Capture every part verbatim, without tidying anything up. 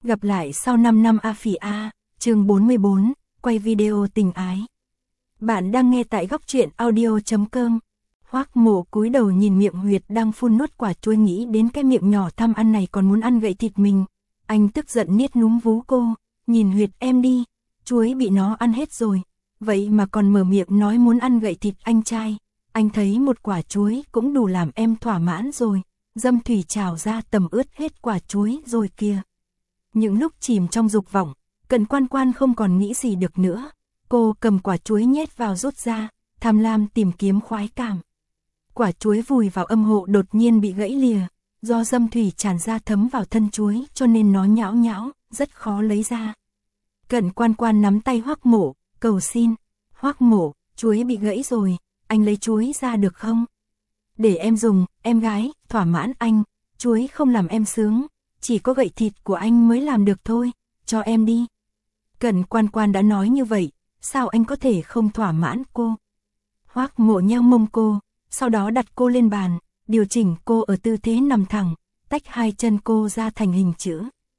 Gặp lại sau năm năm A Phỉ A, chương bốn mươi bốn, quay video tình ái. Bạn đang nghe tại góc truyện audio chấm com. Hoắc Mộ cúi đầu nhìn miệng huyệt đang phun nuốt quả chuối, nghĩ đến cái miệng nhỏ tham ăn này còn muốn ăn gậy thịt mình. Anh tức giận niết núm vú cô, nhìn huyệt em đi, chuối bị nó ăn hết rồi, vậy mà còn mở miệng nói muốn ăn gậy thịt anh trai. Anh thấy một quả chuối cũng đủ làm em thỏa mãn rồi, dâm thủy trào ra tầm ướt hết quả chuối rồi kìa. Những lúc chìm trong dục vọng, Cận Quan Quan không còn nghĩ gì được nữa. Cô cầm quả chuối nhét vào rút ra, tham lam tìm kiếm khoái cảm. Quả chuối vùi vào âm hộ đột nhiên bị gãy lìa, do dâm thủy tràn ra thấm vào thân chuối cho nên nó nhão nhão, rất khó lấy ra. Cận Quan Quan nắm tay Hoắc Mộ, cầu xin, Hoắc Mộ, chuối bị gãy rồi, anh lấy chuối ra được không? Để em dùng, em gái, thỏa mãn anh, chuối không làm em sướng, chỉ có gậy thịt của anh mới làm được thôi, cho em đi. Cận Quan Quan đã nói như vậy, sao anh có thể không thỏa mãn cô? Hoắc Mộ nheo mông cô, sau đó đặt cô lên bàn, điều chỉnh cô ở tư thế nằm thẳng, tách hai chân cô ra thành hình chữ.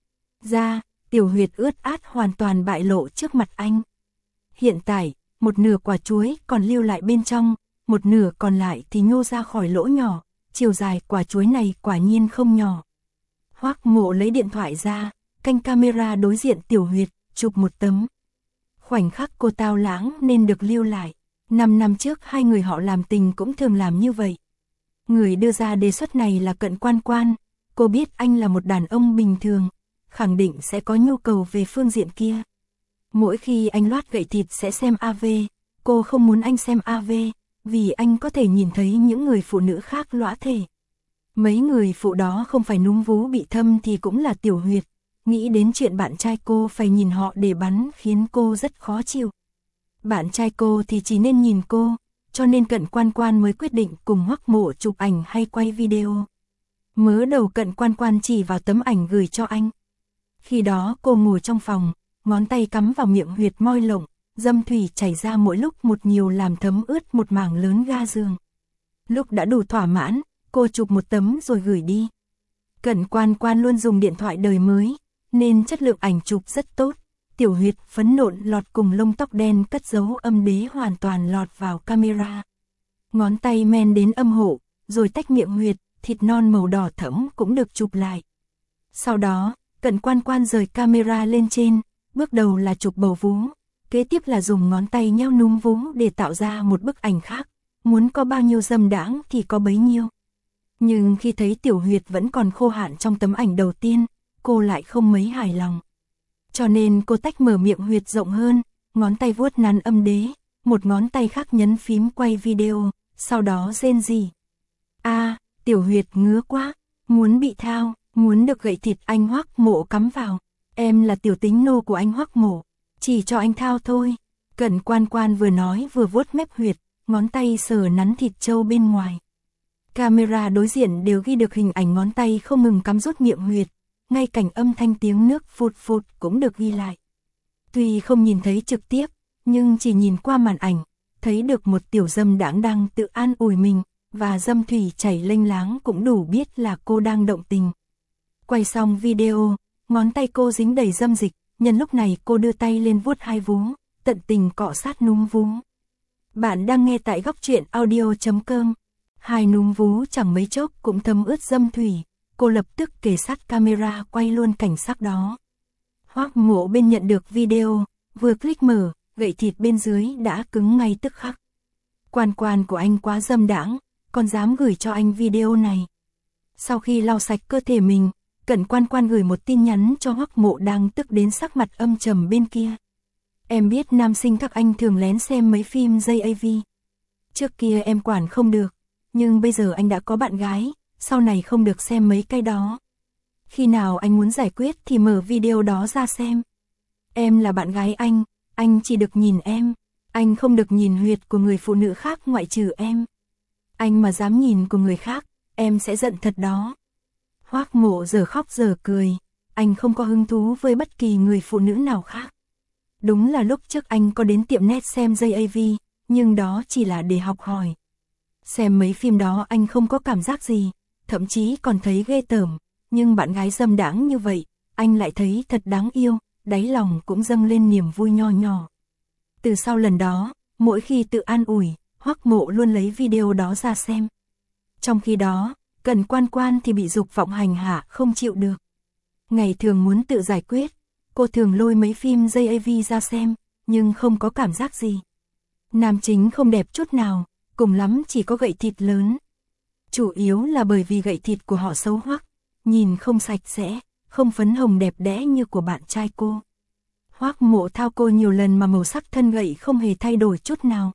Ra, tiểu huyệt ướt át hoàn toàn bại lộ trước mặt anh. Hiện tại, một nửa quả chuối còn lưu lại bên trong, một nửa còn lại thì nhô ra khỏi lỗ nhỏ, chiều dài quả chuối này quả nhiên không nhỏ. Hoắc Mộ lấy điện thoại ra, canh camera đối diện tiểu huyệt, chụp một tấm. Khoảnh khắc cô tao lãng nên được lưu lại. Năm năm trước hai người họ làm tình cũng thường làm như vậy. Người đưa ra đề xuất này là Cận Quan Quan. Cô biết anh là một đàn ông bình thường, khẳng định sẽ có nhu cầu về phương diện kia. Mỗi khi anh loát gậy thịt sẽ xem a vê, cô không muốn anh xem a vê, vì anh có thể nhìn thấy những người phụ nữ khác lõa thể. Mấy người phụ đó không phải núm vú bị thâm thì cũng là tiểu huyệt. Nghĩ đến chuyện bạn trai cô phải nhìn họ để bắn khiến cô rất khó chịu. Bạn trai cô thì chỉ nên nhìn cô, cho nên Cận Quan Quan mới quyết định cùng Hoắc Mộ chụp ảnh hay quay video. Mớ đầu Cận Quan Quan chỉ vào tấm ảnh gửi cho anh. Khi đó cô ngồi trong phòng, ngón tay cắm vào miệng huyệt môi lộng, dâm thủy chảy ra mỗi lúc một nhiều làm thấm ướt một mảng lớn ga giường. Lúc đã đủ thỏa mãn, cô chụp một tấm rồi gửi đi. Cận Quan Quan luôn dùng điện thoại đời mới, nên chất lượng ảnh chụp rất tốt. Tiểu huyệt phấn nộn lọt cùng lông tóc đen cất giấu âm đế hoàn toàn lọt vào camera. Ngón tay men đến âm hộ, rồi tách miệng huyệt, thịt non màu đỏ thẫm cũng được chụp lại. Sau đó, Cận Quan Quan rời camera lên trên, bước đầu là chụp bầu vú, kế tiếp là dùng ngón tay nheo núm vú để tạo ra một bức ảnh khác, muốn có bao nhiêu dâm đãng thì có bấy nhiêu. Nhưng khi thấy tiểu huyệt vẫn còn khô hạn trong tấm ảnh đầu tiên, cô lại không mấy hài lòng. Cho nên cô tách mở miệng huyệt rộng hơn, ngón tay vuốt nắn âm đế, một ngón tay khác nhấn phím quay video, sau đó rên rỉ. A, à, tiểu huyệt ngứa quá, muốn bị thao, muốn được gậy thịt anh Hoắc Mộ cắm vào. Em là tiểu tính nô của anh Hoắc Mộ, chỉ cho anh thao thôi. Cận Quan Quan vừa nói vừa vuốt mép huyệt, ngón tay sờ nắn thịt trâu bên ngoài. Camera đối diện đều ghi được hình ảnh ngón tay không ngừng cắm rút miệng huyệt. Ngay cảnh âm thanh tiếng nước phụt phụt cũng được ghi lại. Tuy không nhìn thấy trực tiếp, nhưng chỉ nhìn qua màn ảnh, thấy được một tiểu dâm đãng đang tự an ủi mình, và dâm thủy chảy lênh láng cũng đủ biết là cô đang động tình. Quay xong video, ngón tay cô dính đầy dâm dịch, nhân lúc này cô đưa tay lên vuốt hai vú, tận tình cọ sát núm vú. Bạn đang nghe tại góc truyện audio chấm com. Hai núm vú chẳng mấy chốc cũng thấm ướt dâm thủy. Cô lập tức kề sát camera quay luôn cảnh sắc đó. Hoắc Mộ bên nhận được video, vừa click mở, gậy thịt bên dưới đã cứng ngay tức khắc. Quan Quan của anh quá dâm đãng, còn dám gửi cho anh video này. Sau khi lau sạch cơ thể mình, Cận Quan Quan gửi một tin nhắn cho Hoắc Mộ đang tức đến sắc mặt âm trầm bên kia. Em biết nam sinh các anh thường lén xem mấy phim gi a vê. Trước kia em quản không được, nhưng bây giờ anh đã có bạn gái. Sau này không được xem mấy cái đó. Khi nào anh muốn giải quyết thì mở video đó ra xem. Em là bạn gái anh, anh chỉ được nhìn em. Anh không được nhìn huyệt của người phụ nữ khác ngoại trừ em. Anh mà dám nhìn của người khác, em sẽ giận thật đó. Hoắc Mộ giờ khóc giờ cười. Anh không có hứng thú với bất kỳ người phụ nữ nào khác. Đúng là lúc trước anh có đến tiệm net xem gi a vê, nhưng đó chỉ là để học hỏi. Xem mấy phim đó anh không có cảm giác gì. Thậm chí còn thấy ghê tởm, nhưng bạn gái dâm đãng như vậy, anh lại thấy thật đáng yêu, đáy lòng cũng dâng lên niềm vui nho nhỏ. Từ sau lần đó, mỗi khi tự an ủi, Hoắc Mộ luôn lấy video đó ra xem. Trong khi đó, Cẩn Quan Quan thì bị dục vọng hành hạ không chịu được. Ngày thường muốn tự giải quyết, cô thường lôi mấy phim gi a vê ra xem, nhưng không có cảm giác gì. Nam chính không đẹp chút nào, cùng lắm chỉ có gậy thịt lớn. Chủ yếu là bởi vì gậy thịt của họ xấu hoắc, nhìn không sạch sẽ, không phấn hồng đẹp đẽ như của bạn trai cô. Hoắc Mộ thao cô nhiều lần mà màu sắc thân gậy không hề thay đổi chút nào.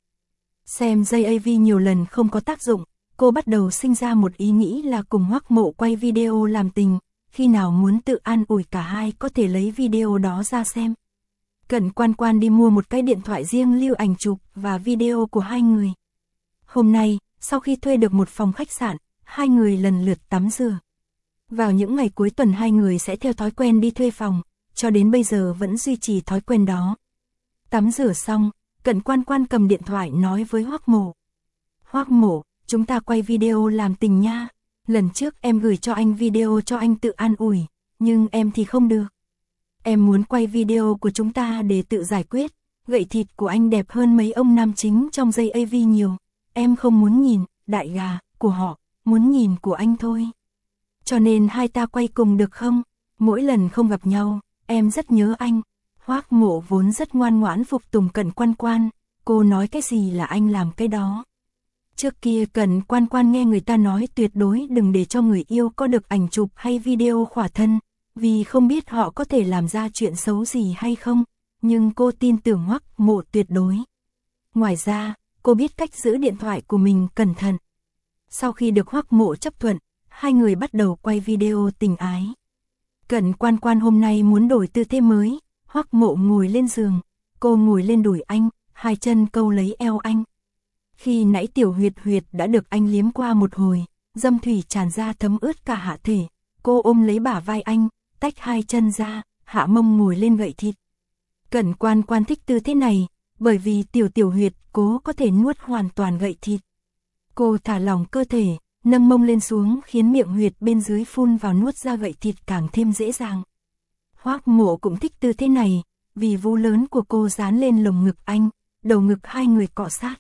Xem gi a vê nhiều lần không có tác dụng, cô bắt đầu sinh ra một ý nghĩ là cùng Hoắc Mộ quay video làm tình, khi nào muốn tự an ủi cả hai có thể lấy video đó ra xem. Cẩn Quan Quan đi mua một cái điện thoại riêng lưu ảnh chụp và video của hai người. Hôm nay, sau khi thuê được một phòng khách sạn, hai người lần lượt tắm rửa. Vào những ngày cuối tuần hai người sẽ theo thói quen đi thuê phòng, cho đến bây giờ vẫn duy trì thói quen đó. Tắm rửa xong, Cẩn Quan Quan cầm điện thoại nói với Hoắc Mộ. Hoắc Mộ, chúng ta quay video làm tình nha. Lần trước em gửi cho anh video cho anh tự an ủi, nhưng em thì không được. Em muốn quay video của chúng ta để tự giải quyết, gậy thịt của anh đẹp hơn mấy ông nam chính trong gi a vê nhiều. Em không muốn nhìn, đại gà, của họ, muốn nhìn của anh thôi. Cho nên hai ta quay cùng được không? Mỗi lần không gặp nhau, em rất nhớ anh. Hoắc Mộ vốn rất ngoan ngoãn phục tùng Cẩn Quan Quan, cô nói cái gì là anh làm cái đó. Trước kia Cẩn Quan Quan nghe người ta nói tuyệt đối đừng để cho người yêu có được ảnh chụp hay video khỏa thân, vì không biết họ có thể làm ra chuyện xấu gì hay không, nhưng cô tin tưởng Hoắc Mộ tuyệt đối. Ngoài ra, cô biết cách giữ điện thoại của mình cẩn thận. Sau khi được Hoắc Mộ chấp thuận, hai người bắt đầu quay video tình ái. Cẩn Quan Quan hôm nay muốn đổi tư thế mới, Hoắc Mộ ngồi lên giường, cô ngồi lên đùi anh, hai chân câu lấy eo anh. Khi nãy tiểu huyệt huyệt đã được anh liếm qua một hồi, dâm thủy tràn ra thấm ướt cả hạ thể, cô ôm lấy bả vai anh, tách hai chân ra, hạ mông ngồi lên gậy thịt. Cẩn Quan Quan thích tư thế này, bởi vì tiểu tiểu huyệt cố có thể nuốt hoàn toàn gậy thịt. Cô thả lỏng cơ thể, nâng mông lên xuống khiến miệng huyệt bên dưới phun vào nuốt ra gậy thịt càng thêm dễ dàng. Hoắc Mộ cũng thích tư thế này, vì vú lớn của cô dán lên lồng ngực anh, đầu ngực hai người cọ sát.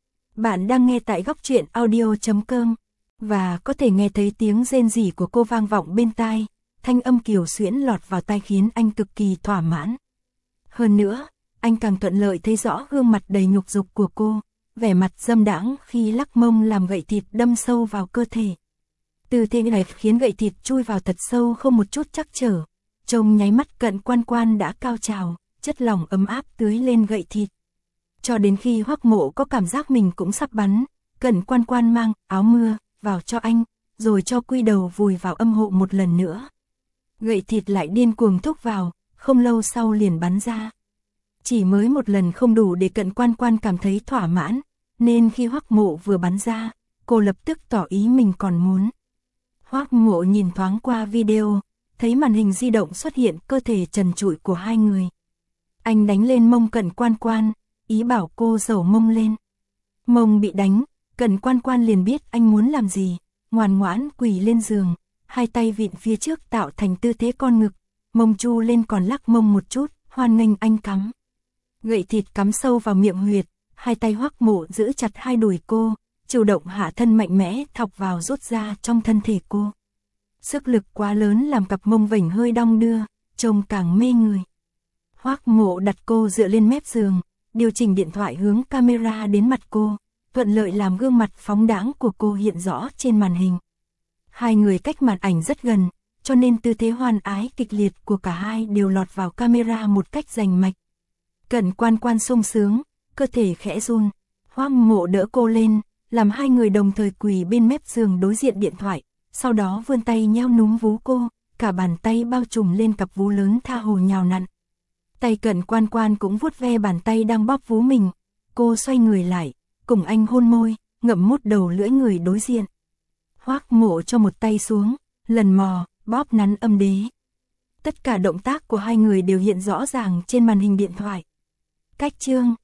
Bạn đang nghe tại góc truyện audio chấm com và có thể nghe thấy tiếng rên rỉ của cô vang vọng bên tai, thanh âm kiều xuyễn lọt vào tai khiến anh cực kỳ thỏa mãn. Hơn nữa, anh càng thuận lợi thấy rõ gương mặt đầy nhục dục của cô, vẻ mặt dâm đãng khi lắc mông làm gậy thịt đâm sâu vào cơ thể. Tư thế này khiến gậy thịt chui vào thật sâu không một chút trắc trở. Trông nháy mắt Cẩn Quan Quan đã cao trào, chất lỏng ấm áp tưới lên gậy thịt. Cho đến khi Hoắc Mộ có cảm giác mình cũng sắp bắn, Cẩn Quan Quan mang áo mưa vào cho anh, rồi cho quy đầu vùi vào âm hộ một lần nữa. Gậy thịt lại điên cuồng thúc vào, không lâu sau liền bắn ra. Chỉ mới một lần không đủ để Cẩn Quan Quan cảm thấy thỏa mãn, nên khi Hoắc Mộ vừa bắn ra, cô lập tức tỏ ý mình còn muốn. Hoắc Mộ nhìn thoáng qua video, thấy màn hình di động xuất hiện cơ thể trần trụi của hai người. Anh đánh lên mông Cẩn Quan Quan, ý bảo cô dẩu mông lên. Mông bị đánh, Cẩn Quan Quan liền biết anh muốn làm gì, ngoan ngoãn quỳ lên giường, hai tay vịn phía trước tạo thành tư thế con ngực, mông chu lên còn lắc mông một chút, hoan nghênh anh cắm. Gậy thịt cắm sâu vào miệng huyệt, hai tay Hoắc Mộ giữ chặt hai đùi cô, chủ động hạ thân mạnh mẽ thọc vào rút ra trong thân thể cô. Sức lực quá lớn làm cặp mông vểnh hơi đong đưa, trông càng mê người. Hoắc Mộ đặt cô dựa lên mép giường, điều chỉnh điện thoại hướng camera đến mặt cô, thuận lợi làm gương mặt phóng đãng của cô hiện rõ trên màn hình. Hai người cách màn ảnh rất gần, cho nên tư thế hoan ái kịch liệt của cả hai đều lọt vào camera một cách rành mạch. Cẩn Quan Quan sung sướng, cơ thể khẽ run, Hoắc Mộ đỡ cô lên, làm hai người đồng thời quỳ bên mép giường đối diện điện thoại, sau đó vươn tay nheo núm vú cô, cả bàn tay bao trùm lên cặp vú lớn tha hồ nhào nặn. Tay Cẩn Quan Quan cũng vuốt ve bàn tay đang bóp vú mình, cô xoay người lại, cùng anh hôn môi, ngậm mút đầu lưỡi người đối diện. Hoắc Mộ cho một tay xuống, lần mò, bóp nắn âm đế. Tất cả động tác của hai người đều hiện rõ ràng trên màn hình điện thoại. Cách chương